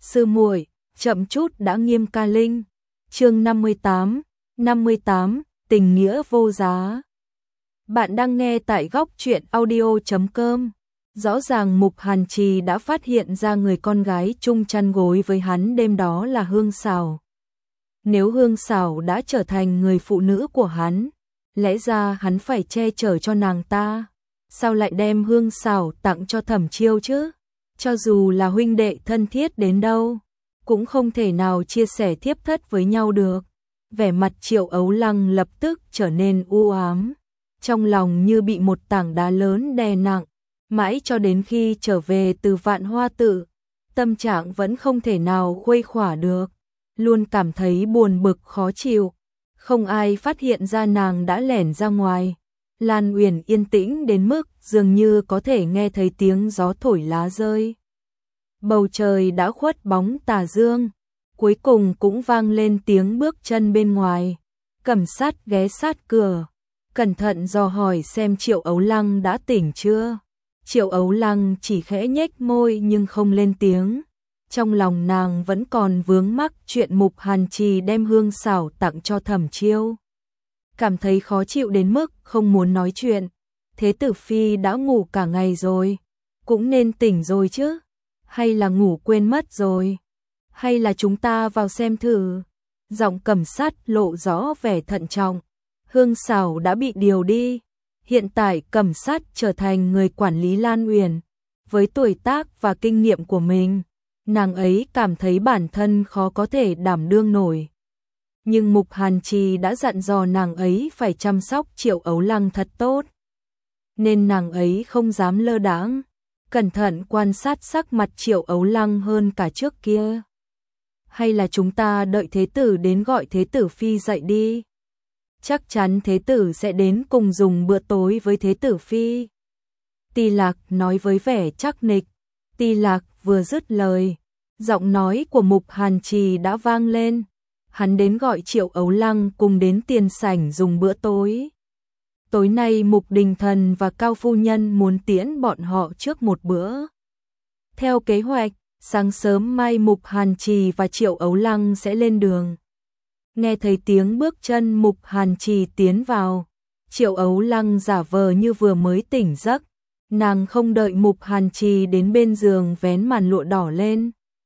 Sư muội, chậm chút đã Nghiêm Ca Linh. Chương 58, tình nghĩa vô giá. Bạn đang nghe tại góc truyện audio.com. Rõ ràng Mục Hàn Trì đã phát hiện ra người con gái chung chăn gối với hắn đêm đó là Hương Sảo. Nếu Hương Sảo đã trở thành người phụ nữ của hắn, lẽ ra hắn phải che chở cho nàng ta. Sao lại đem Hương Sảo tặng cho Thẩm Chiêu chứ? Cho dù là huynh đệ thân thiết đến đâu, cũng không thể nào chia sẻ thiếp thất với nhau được. Vẻ mặt Triệu Ấu Lăng lập tức trở nên u ám, trong lòng như bị một tảng đá lớn đè nặng, mãi cho đến khi trở về từ Vạn Hoa Tự, tâm trạng vẫn không thể nào khuây khỏa được, luôn cảm thấy buồn bực khó chịu. Không ai phát hiện ra nàng đã lẻn ra ngoài. Lan Uyển yên tĩnh đến mức dường như có thể nghe thấy tiếng gió thổi lá rơi. Bầu trời đã khuất bóng tà dương, cuối cùng cũng vang lên tiếng bước chân bên ngoài. Cẩm Sát ghé sát cửa, cẩn thận dò hỏi xem Triệu Ấu Lăng đã tỉnh chưa. Triệu Ấu Lăng chỉ khẽ nhếch môi nhưng không lên tiếng. Trong lòng nàng vẫn còn vướng mắc chuyện Mục Hàn Trì đem Hương Sảo tặng cho Thẩm Chiêu. Cảm thấy khó chịu đến mức không muốn nói chuyện. Thế tử phi đã ngủ cả ngày rồi, cũng nên tỉnh rồi chứ. Hay là ngủ quên mất rồi? Hay là chúng ta vào xem thử? Giọng Cẩm Sát lộ rõ vẻ thận trọng. Hương Sảo đã bị điều đi. Hiện tại Cẩm Sát trở thành người quản lý Lan Uyển. Với tuổi tác và kinh nghiệm của mình, nàng ấy cảm thấy bản thân khó có thể đảm đương nổi. Nhưng Mục Hàn Trì đã dặn dò nàng ấy phải chăm sóc Triệu Ấu Lăng thật tốt, nên nàng ấy không dám lơ đãng, cẩn thận quan sát sắc mặt Triệu Ấu Lăng hơn cả trước kia. Hay là chúng ta đợi thế tử đến gọi thế tử phi dậy đi. Chắc chắn thế tử sẽ đến cùng dùng bữa tối với thế tử phi. Ti Lạc nói với vẻ chắc nịch. Ti Lạc vừa dứt lời, giọng nói của Mục Hàn Trì đã vang lên. Hắn đến gọi Triệu Ấu Lăng cùng đến tiền sảnh dùng bữa tối. Tối nay Mục Đình Thần và Cao Phu Nhân muốn tiễn bọn họ trước một bữa. Theo kế hoạch, sáng sớm mai Mục Hàn Trì và Triệu Ấu Lăng sẽ lên đường. Nghe thấy tiếng bước chân Mục Hàn Trì tiến vào, Triệu Ấu Lăng giả vờ như vừa mới tỉnh giấc. Nàng không đợi Mục Hàn Trì đến bên giường vén màn lụa đỏ lên,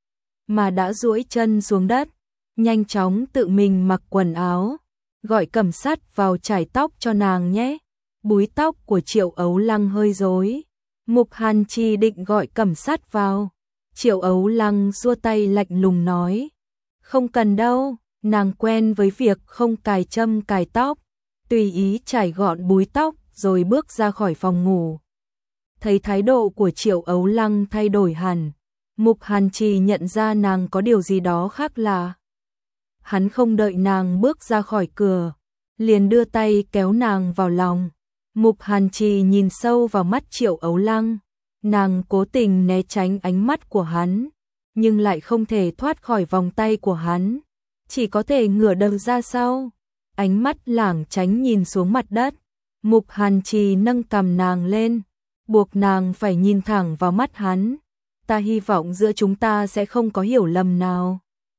mà đã duỗi chân xuống đất, nhanh chóng tự mình mặc quần áo, gọi Cẩm Sát vào chải tóc cho nàng nhé. Búi tóc của Triệu Ấu Lăng hơi rối. Mục Hàn Trì định gọi Cẩm Sát vào. Triệu Ấu Lăng xua tay lạnh lùng nói, không cần đâu, nàng quen với việc không cài châm cài tóc, tùy ý chải gọn búi tóc rồi bước ra khỏi phòng ngủ. Thấy thái độ của Triệu Ấu Lăng thay đổi hẳn, Mục Hàn Trì nhận ra nàng có điều gì đó khác lạ. Hắn không đợi nàng bước ra khỏi cửa, liền đưa tay kéo nàng vào lòng. Mục Hàn Trì nhìn sâu vào mắt Triệu Ấu Lăng, nàng cố tình né tránh ánh mắt của hắn, nhưng lại không thể thoát khỏi vòng tay của hắn, chỉ có thể ngửa đầu ra sau, ánh mắt lảng tránh nhìn xuống mặt đất. Mục Hàn Trì nâng cằm nàng lên, buộc nàng phải nhìn thẳng vào mắt hắn. Ta hy vọng giữa chúng ta sẽ không có hiểu lầm nào.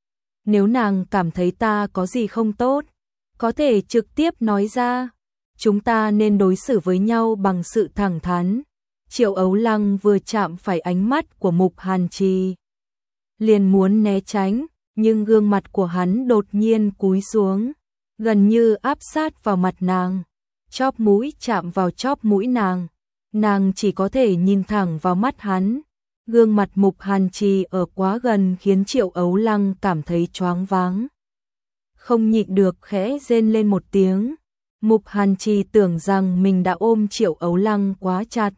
Nếu nàng cảm thấy ta có gì không tốt, có thể trực tiếp nói ra. Chúng ta nên đối xử với nhau bằng sự thẳng thắn. Triệu Ấu Lăng vừa chạm phải ánh mắt của Mục Hàn Trì, liền muốn né tránh, nhưng gương mặt của hắn đột nhiên cúi xuống, gần như áp sát vào mặt nàng. Chóp mũi chạm vào chóp mũi nàng, nàng chỉ có thể nhìn thẳng vào mắt hắn. Gương mặt Mục Hàn Trì ở quá gần khiến Triệu Ấu Lăng cảm thấy choáng váng, không nhịn được khẽ rên lên một tiếng. Mục Hàn Trì tưởng rằng mình đã ôm Triệu Ấu Lăng quá chặt,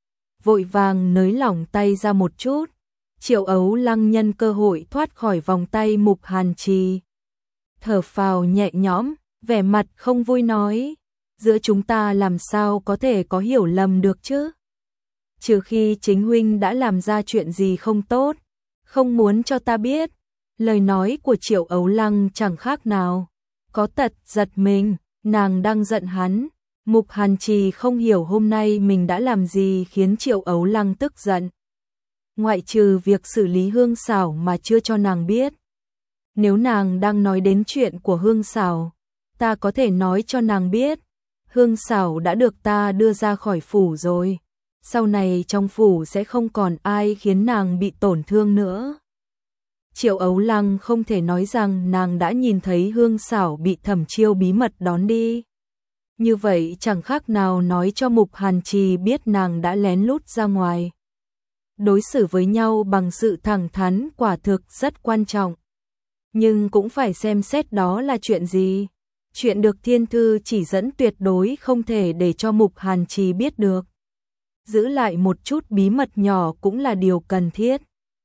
vội vàng nới lỏng tay ra một chút. Triệu Ấu Lăng nhân cơ hội thoát khỏi vòng tay Mục Hàn Trì, thở phào nhẹ nhõm, vẻ mặt không vui nói, giữa chúng ta làm sao có thể có hiểu lầm được chứ? Trừ khi chính huynh đã làm ra chuyện gì không tốt, không muốn cho ta biết. Lời nói của Triệu Ấu Lăng chẳng khác nào có tật giật mình, nàng đang giận hắn. Mục Hàn Trì không hiểu hôm nay mình đã làm gì khiến Triệu Ấu Lăng tức giận. ngoại trừ việc xử lý Hương Sảo mà chưa cho nàng biết. Nếu nàng đang nói đến chuyện của Hương Sảo, ta có thể nói cho nàng biết, Hương Sảo đã được ta đưa ra khỏi phủ rồi. Sau này trong phủ sẽ không còn ai khiến nàng bị tổn thương nữa. Triệu Ấu Lăng không thể nói rằng nàng đã nhìn thấy Hương Sảo bị Thẩm Chiêu bí mật đón đi. Như vậy chẳng khác nào nói cho Mục Hàn Trì biết nàng đã lén lút ra ngoài. Đối xử với nhau bằng sự thẳng thắn quả thực rất quan trọng. Nhưng cũng phải xem xét đó là chuyện gì. Chuyện được thiên thư chỉ dẫn tuyệt đối không thể để cho Mục Hàn Trì biết được. Giữ lại một chút bí mật nhỏ cũng là điều cần thiết.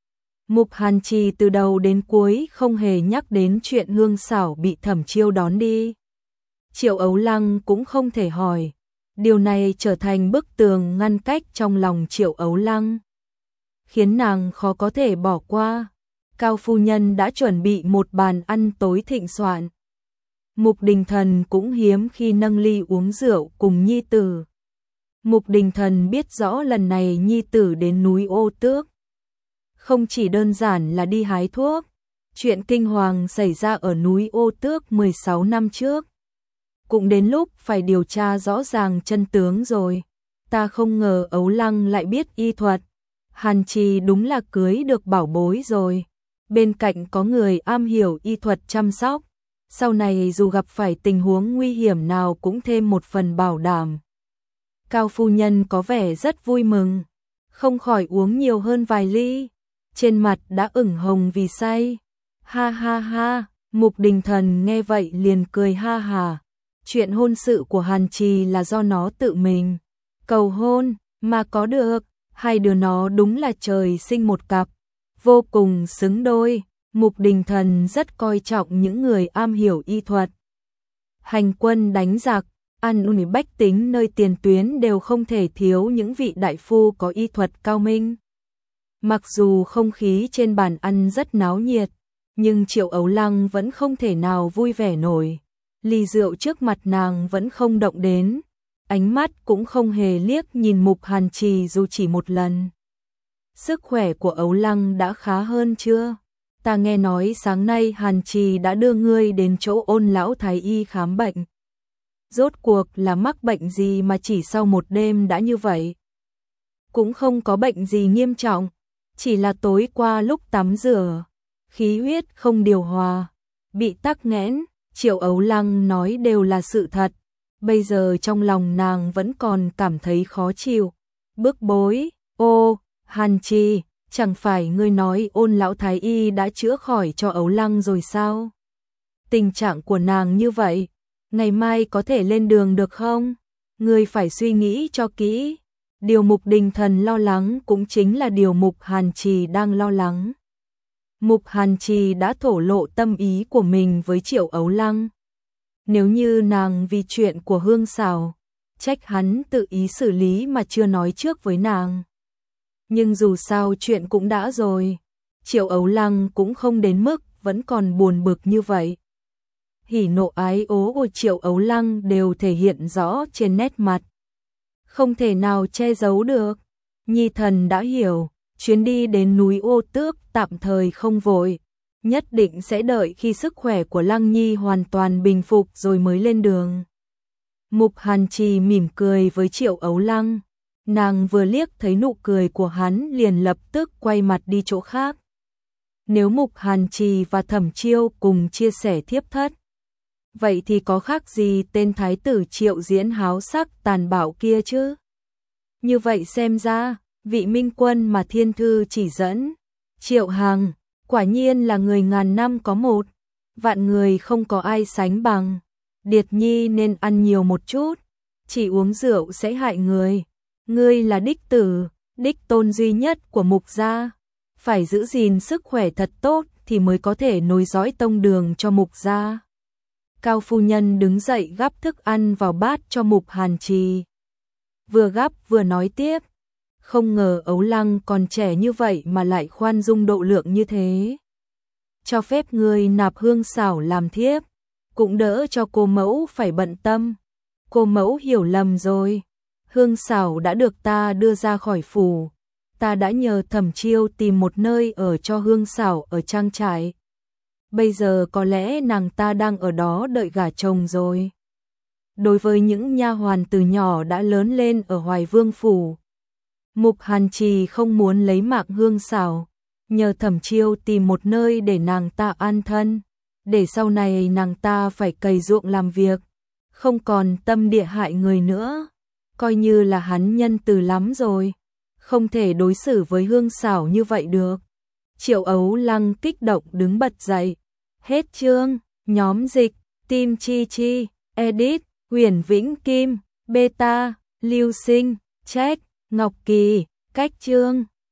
Mục Hàn Trì từ đầu đến cuối không hề nhắc đến chuyện Hương Sảo bị Thẩm Chiêu đón đi. Triệu Ấu Lăng cũng không thể hỏi. Điều này trở thành bức tường ngăn cách trong lòng Triệu Ấu Lăng, khiến nàng khó có thể bỏ qua. Cao phu nhân đã chuẩn bị một bàn ăn tối thịnh soạn. Mục Đình Thần cũng hiếm khi nâng ly uống rượu cùng nhi tử. Mục Đình Thần biết rõ lần này nhi tử đến núi Ô Tước không chỉ đơn giản là đi hái thuốc. Chuyện kinh hoàng xảy ra ở núi Ô Tước 16 năm trước. Cũng đến lúc phải điều tra rõ ràng chân tướng rồi. Ta không ngờ Ấu Lăng lại biết y thuật. Hàn Trì đúng là cưới được bảo bối rồi. Bên cạnh có người am hiểu y thuật chăm sóc. Sau này dù gặp phải tình huống nguy hiểm nào cũng thêm một phần bảo đảm. Cao phu nhân có vẻ rất vui mừng, không khỏi uống nhiều hơn vài ly. Trên mặt đã ửng hồng vì say. Ha ha ha, Mục Đình Thần nghe vậy liền cười ha hà. Chuyện hôn sự của Hàn Trì là do nó tự mình cầu hôn mà có được. Hai đứa nó đúng là trời sinh một cặp, vô cùng xứng đôi. Mục Đình Thần rất coi trọng những người am hiểu y thuật. Hành quân đánh giặc, ăn ủi bách tính nơi tiền tuyến đều không thể thiếu những vị đại phu có y thuật cao minh. Mặc dù không khí trên bàn ăn rất náo nhiệt, nhưng Triệu Ấu Lăng vẫn không thể nào vui vẻ nổi. Ly rượu trước mặt nàng vẫn không động đến, ánh mắt cũng không hề liếc nhìn Mục Hàn Trì dù chỉ một lần. Sức khỏe của Ấu Lăng đã khá hơn chưa? Ta nghe nói sáng nay Hàn Trì đã đưa ngươi đến chỗ Ôn lão thái y khám bệnh. Rốt cuộc là mắc bệnh gì mà chỉ sau một đêm đã như vậy? Cũng không có bệnh gì nghiêm trọng, chỉ là tối qua lúc tắm rửa, khí huyết không điều hòa, bị tắc nghẽn. Triệu Ấu Lăng nói đều là sự thật. Bây giờ trong lòng nàng vẫn còn cảm thấy khó chịu, bức bối. Ô, Hàn Trì, chẳng phải ngươi nói Ôn lão thái y đã chữa khỏi cho Ấu Lăng rồi sao? Tình trạng của nàng như vậy, ngày mai có thể lên đường được không? Ngươi phải suy nghĩ cho kỹ. Điều Mục Đình Thần lo lắng cũng chính là điều Mục Hàn Trì đang lo lắng. Mục Hàn Trì đã thổ lộ tâm ý của mình với Triệu Ấu Lăng. Nếu như nàng vì chuyện của Hương Sảo, trách hắn tự ý xử lý mà chưa nói trước với nàng. Nhưng dù sao chuyện cũng đã rồi, Triệu Ấu Lăng cũng không đến mức vẫn còn buồn bực như vậy. Hỉ nộ ái ố của Triệu Ấu Lăng đều thể hiện rõ trên nét mặt, không thể nào che giấu được. Nhi thần đã hiểu, chuyến đi đến núi Ô Tước tạm thời không vội, nhất định sẽ đợi khi sức khỏe của Lăng Nhi hoàn toàn bình phục rồi mới lên đường. Mục Hàn Trì mỉm cười với Triệu Ấu Lăng, nàng vừa liếc thấy nụ cười của hắn liền lập tức quay mặt đi chỗ khác. Nếu Mục Hàn Trì và Thẩm Chiêu cùng chia sẻ thiếp thất, vậy thì có khác gì tên thái tử Triệu Diễn háo sắc tàn bạo kia chứ? Như vậy xem ra, vị minh quân mà thiên thư chỉ dẫn, Triệu Hằng, quả nhiên là người ngàn năm có một, vạn người không có ai sánh bằng. Điệt Nhi nên ăn nhiều một chút, chỉ uống rượu sẽ hại người. Ngươi là đích tử, đích tôn duy nhất của Mục gia, phải giữ gìn sức khỏe thật tốt thì mới có thể nối dõi tông đường cho Mục gia. Cao phu nhân đứng dậy gắp thức ăn vào bát cho Mục Hàn Trì. Vừa gắp vừa nói tiếp, không ngờ Ấu Lăng còn trẻ như vậy mà lại khoan dung độ lượng như thế. Cho phép ngươi nạp Hương Sảo làm thiếp, cũng đỡ cho cô mẫu phải bận tâm. Cô mẫu hiểu lầm rồi, Hương Sảo đã được ta đưa ra khỏi phủ, ta đã nhờ Thẩm Chiêu tìm một nơi ở cho Hương Xảo ở trang trại. Bây giờ có lẽ nàng ta đang ở đó đợi gả chồng rồi. Đối với những nha hoàn từ nhỏ đã lớn lên ở Hoài Vương phủ, Mục Hàn Trì không muốn lấy mạng Hương Xảo, nhờ Thẩm Chiêu tìm một nơi để nàng ta an thân, để sau này nàng ta phải cày ruộng làm việc, không còn tâm địa hại người nữa. Coi như là hắn nhân từ lắm rồi, không thể đối xử với Hương Xảo như vậy được. Triệu Ấu Lăng kích động đứng bật dậy. Hết chương. Nhóm dịch Tim Chi Chi, edit Huyền Vĩnh Kim, beta Lưu Sinh, Trách Ngọc Kỳ, cách chương.